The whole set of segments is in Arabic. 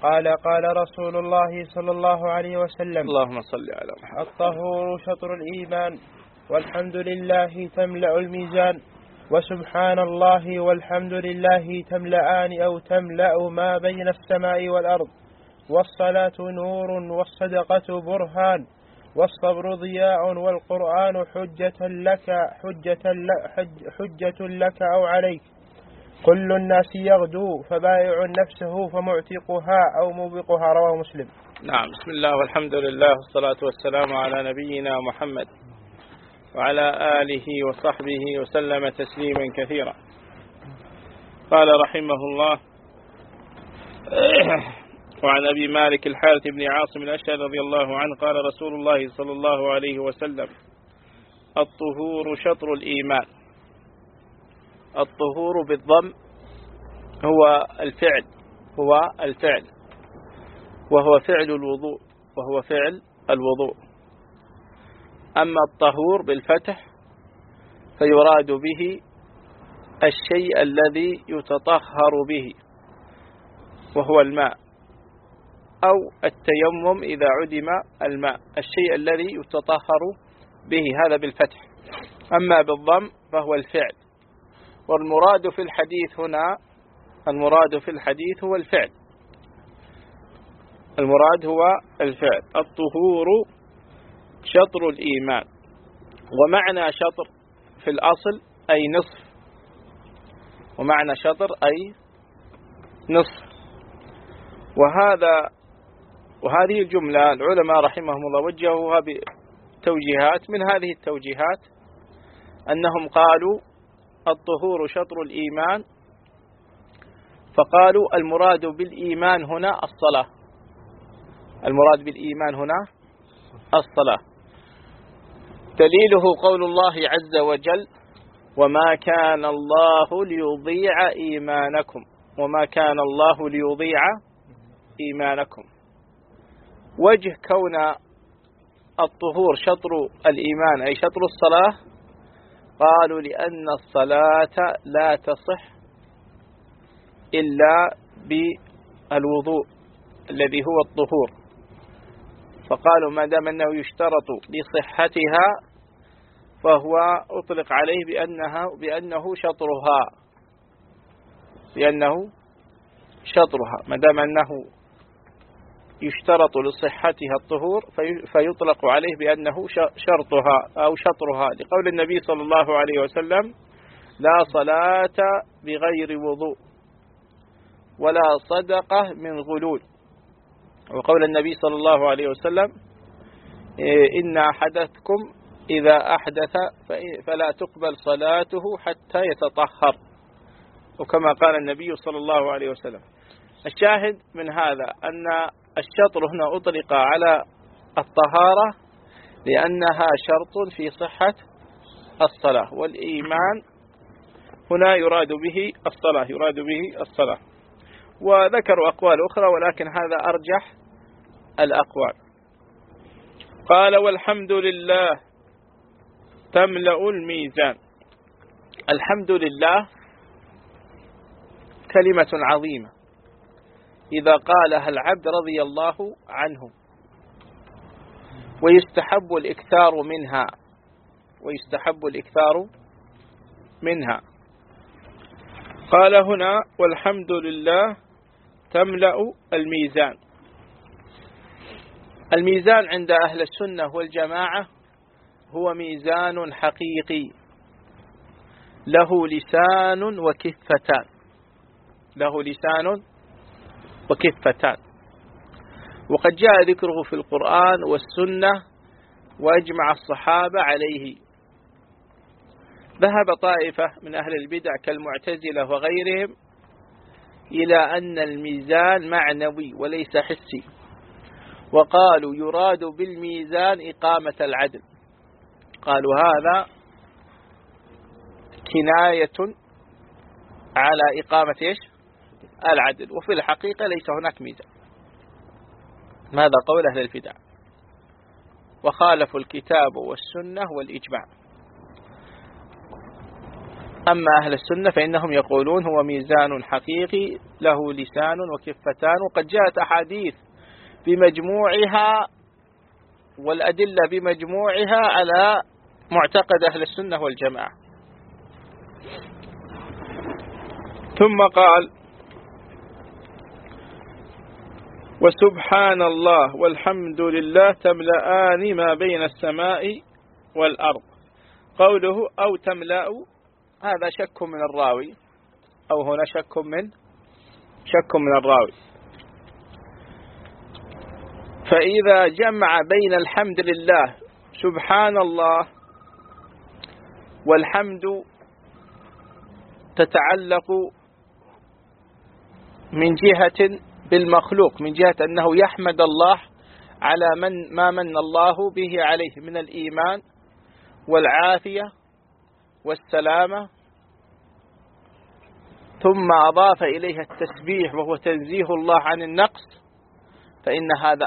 قال رسول الله صلى الله عليه وسلم: اللهم صل على محمد. الطهور شطر الإيمان، والحمد لله تملأ الميزان، وسبحان الله والحمد لله تملأان أو تملأ ما بين السماء والأرض، والصلاة نور، والصدقة برهان، والصبر ضياء، والقرآن حجة لك أو عليك. كل الناس يغدو، فبائع نفسه فمعتقها أو موبقها. رواه مسلم. نعم. بسم الله والحمد لله والصلاة والسلام على نبينا محمد وعلى آله وصحبه وسلم تسليما كثيرا. قال رحمه الله: وعن أبي مالك الحارث بن عاصم الأشهر رضي الله عنه قال رسول الله صلى الله عليه وسلم: الطهور شطر الإيمان. الطهور بالضم هو الفعل وهو فعل الوضوء. أما الطهور بالفتح فيراد به الشيء الذي يتطهر به، وهو الماء، أو التيمم إذا عدم الماء، الشيء الذي يتطهر به، هذا بالفتح. أما بالضم فهو الفعل. والمراد في الحديث هنا هو الفعل. المراد هو الفعل. الطهور شطر الإيمان، ومعنى شطر في الأصل أي نصف، ومعنى شطر أي نصف. وهذه الجملة العلماء رحمهم الله وجهوها بتوجيهات. من هذه التوجيهات أنهم قالوا الطهور شطر الإيمان، فقالوا المراد بالإيمان هنا الصلاة. المراد بالإيمان هنا الصلاة. دليله قول الله عز وجل: وما كان الله ليضيع إيمانكم. وما كان الله ليضيع إيمانكم. وجه كون الطهور شطر الإيمان أي شطر الصلاة، قالوا لأن الصلاة لا تصح إلا بالوضوء الذي هو الطهور، فقالوا ما دام أنه يشترط لصحتها فهو أطلق عليه بأنه شطرها. ما دام أنه يشترط لصحتها الطهور فيطلق عليه بأنه شرطها أو شطرها، لقول النبي صلى الله عليه وسلم: لا صلاة بغير وضوء ولا صدقة من غلول. وقول النبي صلى الله عليه وسلم: إن أحدكم إذا أحدث فلا تقبل صلاته حتى يتطهر، وكما قال النبي صلى الله عليه وسلم. الشاهد من هذا أن الشطر هنا أطلق على الطهارة لأنها شرط في صحة الصلاة، والإيمان هنا يراد به الصلاة. وذكروا أقوال أخرى ولكن هذا أرجح الأقوال. قال: والحمد لله تملأ الميزان. الحمد لله كلمة عظيمة إذا قالها العبد رضي الله عنه، ويستحب الإكثار منها. قال هنا: والحمد لله تملأ الميزان. الميزان عند أهل السنة والجماعة هو ميزان حقيقي له لسان وكفتان، وقد جاء ذكره في القرآن والسنة وأجمع الصحابة عليه. ذهب طائفة من أهل البدع كالمعتزلة وغيرهم إلى أن الميزان معنوي وليس حسي، وقالوا يراد بالميزان إقامة العدل. قالوا هذا كناية على إقامة العدل، وفي الحقيقة ليس هناك ميزان. هذا قول أهل البدع، وخالفوا الكتاب والسنة والإجماع. أما أهل السنة فإنهم يقولون هو ميزان حقيقي له لسان وكفتان، وقد جاءت أحاديث بمجموعها والأدلة بمجموعها على معتقد أهل السنة والجماعة. ثم قال: وسبحان الله والحمد لله تملأان ما بين السماء والأرض. قوله أو تملأ هذا شك من الراوي، أو هنا شك من الراوي. فإذا جمع بين الحمد لله سبحان الله والحمد تتعلق من جهة بالمخلوق، من جهة أنه يحمد الله على ما من الله به عليه من الإيمان والعافية والسلامة، ثم أضاف إليها التسبيح وهو تنزيه الله عن النقص، فإن هذا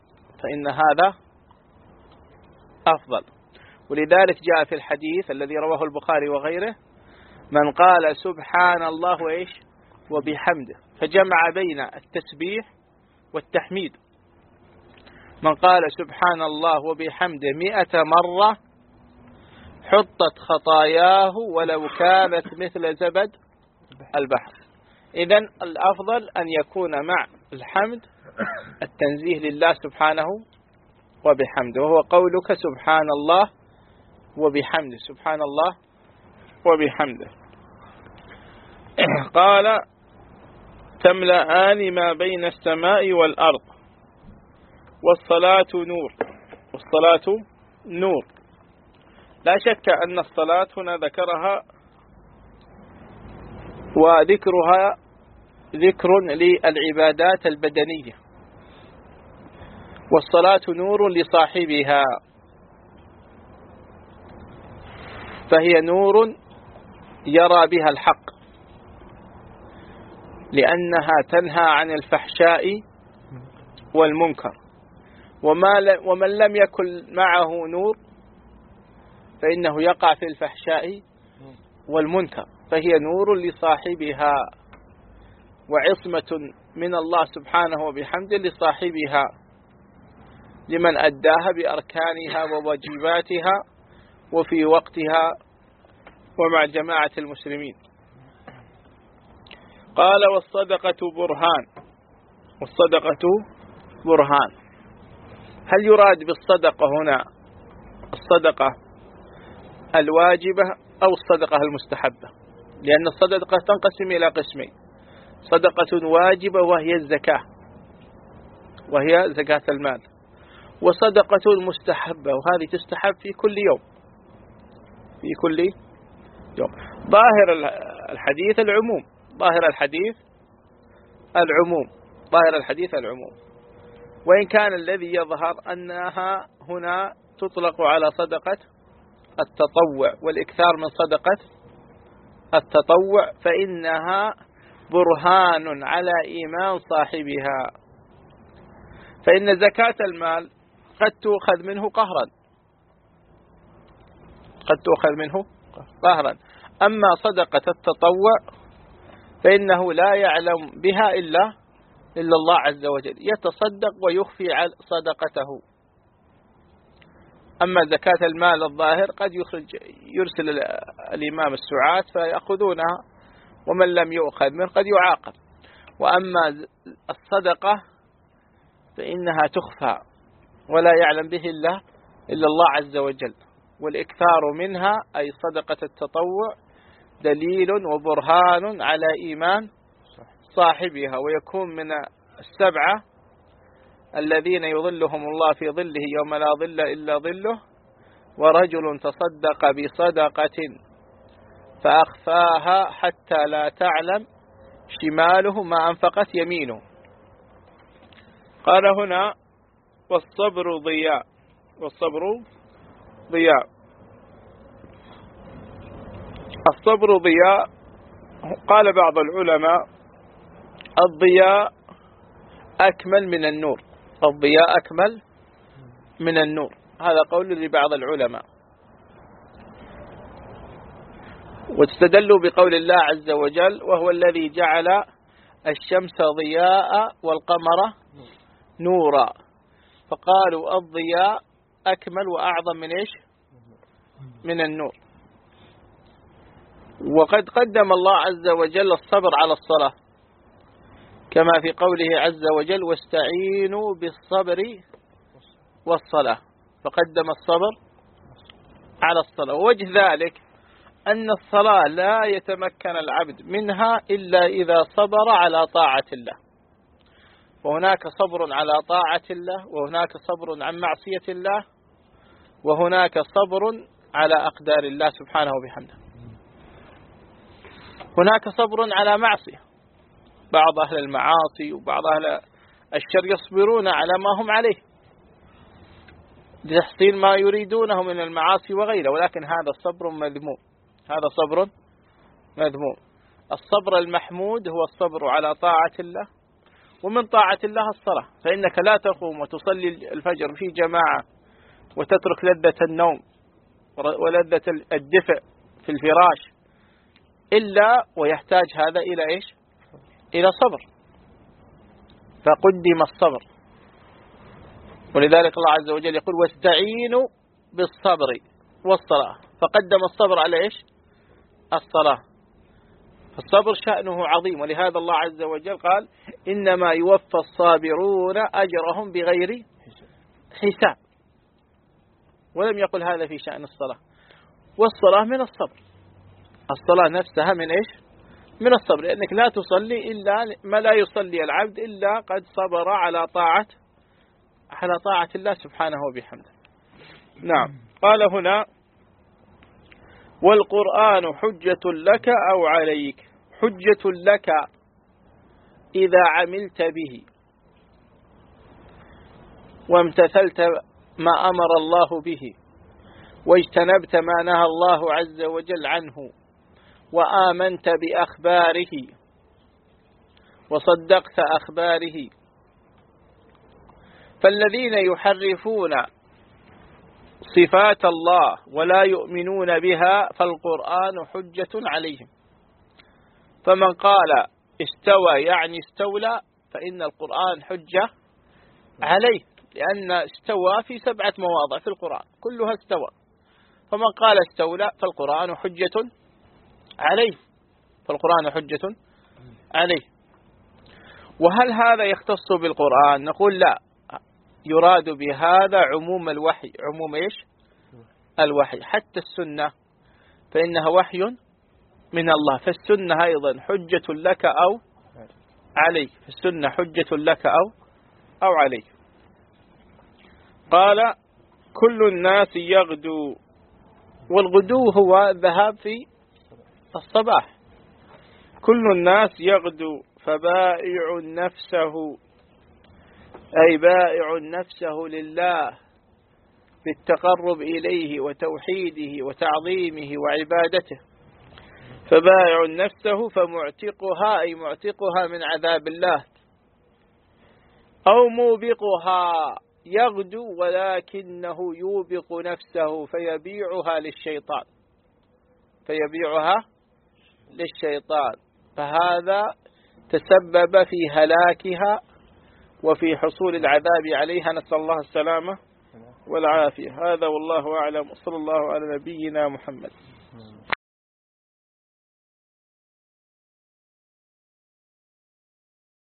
أفضل. ولذلك جاء في الحديث الذي رواه البخاري وغيره: من قال سبحان الله وإيش وبحمده، فجمع بين التسبيح والتحميد. من قال سبحان الله وبحمده 100 مرة حطت خطاياه ولو كانت مثل زبد البحر. إذن الأفضل أن يكون مع الحمد التنزيه لله سبحانه وبحمده، وهو قولك سبحان الله وبحمده، سبحان الله وبحمده. قال: تملأان ما بين السماء والأرض والصلاة نور. لا شك أن الصلاة هنا ذكرها، وذكرها ذكر للعبادات البدنية، والصلاة نور لصاحبها، فهي نور يرى بها الحق، لأنها تنهى عن الفحشاء والمنكر. ومن لم يكن معه نور فإنه يقع في الفحشاء والمنكر، فهي نور لصاحبها وعصمة من الله سبحانه وبحمده لصاحبها، لمن أداها بأركانها وواجباتها وفي وقتها ومع جماعة المسلمين. قال: والصدقة برهان. هل يراد بالصدقة هنا الصدقة الواجبة أو الصدقة المستحبة؟ لأن الصدقة تنقسم إلى قسمين: صدقة واجبة وهي الزكاة، وهي زكاة المال، وصدقة مستحبة وهذه تستحب في كل يوم. ظاهر الحديث العموم، وإن كان الذي يظهر أنها هنا تطلق على صدقة التطوع والإكثار من صدقة التطوع، فإنها برهان على إيمان صاحبها. فإن زكاة المال قد تؤخذ منه قهرا، أما صدقة التطوع فإنه لا يعلم بها إلا الله عز وجل، يتصدق ويخفي صدقته. أما زكاة المال الظاهر قد يرسل الإمام السعاة فيأخذونها، ومن لم يؤخذ منه قد يعاقب. وأما الصدقة فإنها تخفى ولا يعلم به إلا الله عز وجل، والإكثار منها أي صدقة التطوع دليل وبرهان على إيمان صاحبها، ويكون من السبعة الذين يظلهم الله في ظله يوم لا ظل إلا ظله: ورجل تصدق بصدقة فأخفاها حتى لا تعلم شماله ما أنفقت يمينه. قال هنا: والصبر ضياء. الصبر ضياء. قال بعض العلماء: الضياء أكمل من النور. هذا قول لبعض العلماء. واستدلوا بقول الله عز وجل: وهو الذي جعل الشمس ضياء والقمر نورا. فقالوا الضياء أكمل وأعظم من إيش؟ من النور. وقد قدم الله عز وجل الصبر على الصلاة، كما في قوله عز وجل: واستعينوا بالصبر والصلاة، فقدم الصبر على الصلاة. ووجه ذلك أن الصلاة لا يتمكن العبد منها إلا إذا صبر على طاعة الله، وهناك صبر على طاعة الله، وهناك صبر عن معصية الله، وهناك صبر على أقدار الله سبحانه وبحمده. هناك صبر على معصية، بعض أهل المعاصي وبعض أهل الشر يصبرون على ما هم عليه لتحصيل ما يريدونه من المعاصي وغيره، ولكن هذا صبر مذموم، هذا صبر مذموم. الصبر المحمود هو الصبر على طاعة الله، ومن طاعة الله الصلاة، فإنك لا تقوم وتصلي الفجر في جماعة وتترك لذة النوم ولذة الدفء في الفراش إلا ويحتاج هذا إلى إيش؟ إلى صبر، فقدم الصبر. ولذلك الله عز وجل يقول: واستعينوا بالصبر والصلاة، فقدم الصبر على إيش؟ الصلاة. فالصبر شأنه عظيم، ولهذا الله عز وجل قال: إنما يوفى الصابرون أجرهم بغير حساب، ولم يقل هذا في شأن الصلاة. والصلاة من الصبر، الصلاة نفسها من إيش؟ من الصبر، لأنك لا تصلي إلا ما لا يصلي العبد إلا قد صبر على طاعة الله سبحانه وبحمده. نعم. قال هنا: والقرآن حجة لك أو عليك. حجة لك إذا عملت به وامتثلت ما أمر الله به، واجتنبت ما نهى الله عز وجل عنه، وآمنت بأخباره وصدقت أخباره. فالذين يحرفون صفات الله ولا يؤمنون بها فالقرآن حجة عليهم. فمن قال استوى يعني استولى فإن القرآن حجة عليه، لأن استوى في 7 مواضع في القرآن كلها استوى. فمن قال استولى فالقرآن حجة عليه، فالقرآن حجة عليه. وهل هذا يختص بالقرآن؟ نقول لا، يراد بهذا عموم الوحي. عموم إيش؟ الوحي. حتى السنة فإنها وحي من الله، فالسنة أيضا حجة لك أو عليك، السنة حجة لك أو عليك. قال: كل الناس يغدو، والغدو هو الذهاب في الصباح. كل الناس يغدو فبائع نفسه، أي بائع نفسه لله بالتقرب إليه وتوحيده وتعظيمه وعبادته. فبائع نفسه فمعتقها، أي معتقها من عذاب الله، أو موبقها. يغدو ولكنه يوبق نفسه فيبيعها للشيطان، فهذا تسبب في هلاكها وفي حصول العذاب عليها، نسأل الله السلامة والعافية. هذا والله أعلم، وصلى الله على نبينا محمد.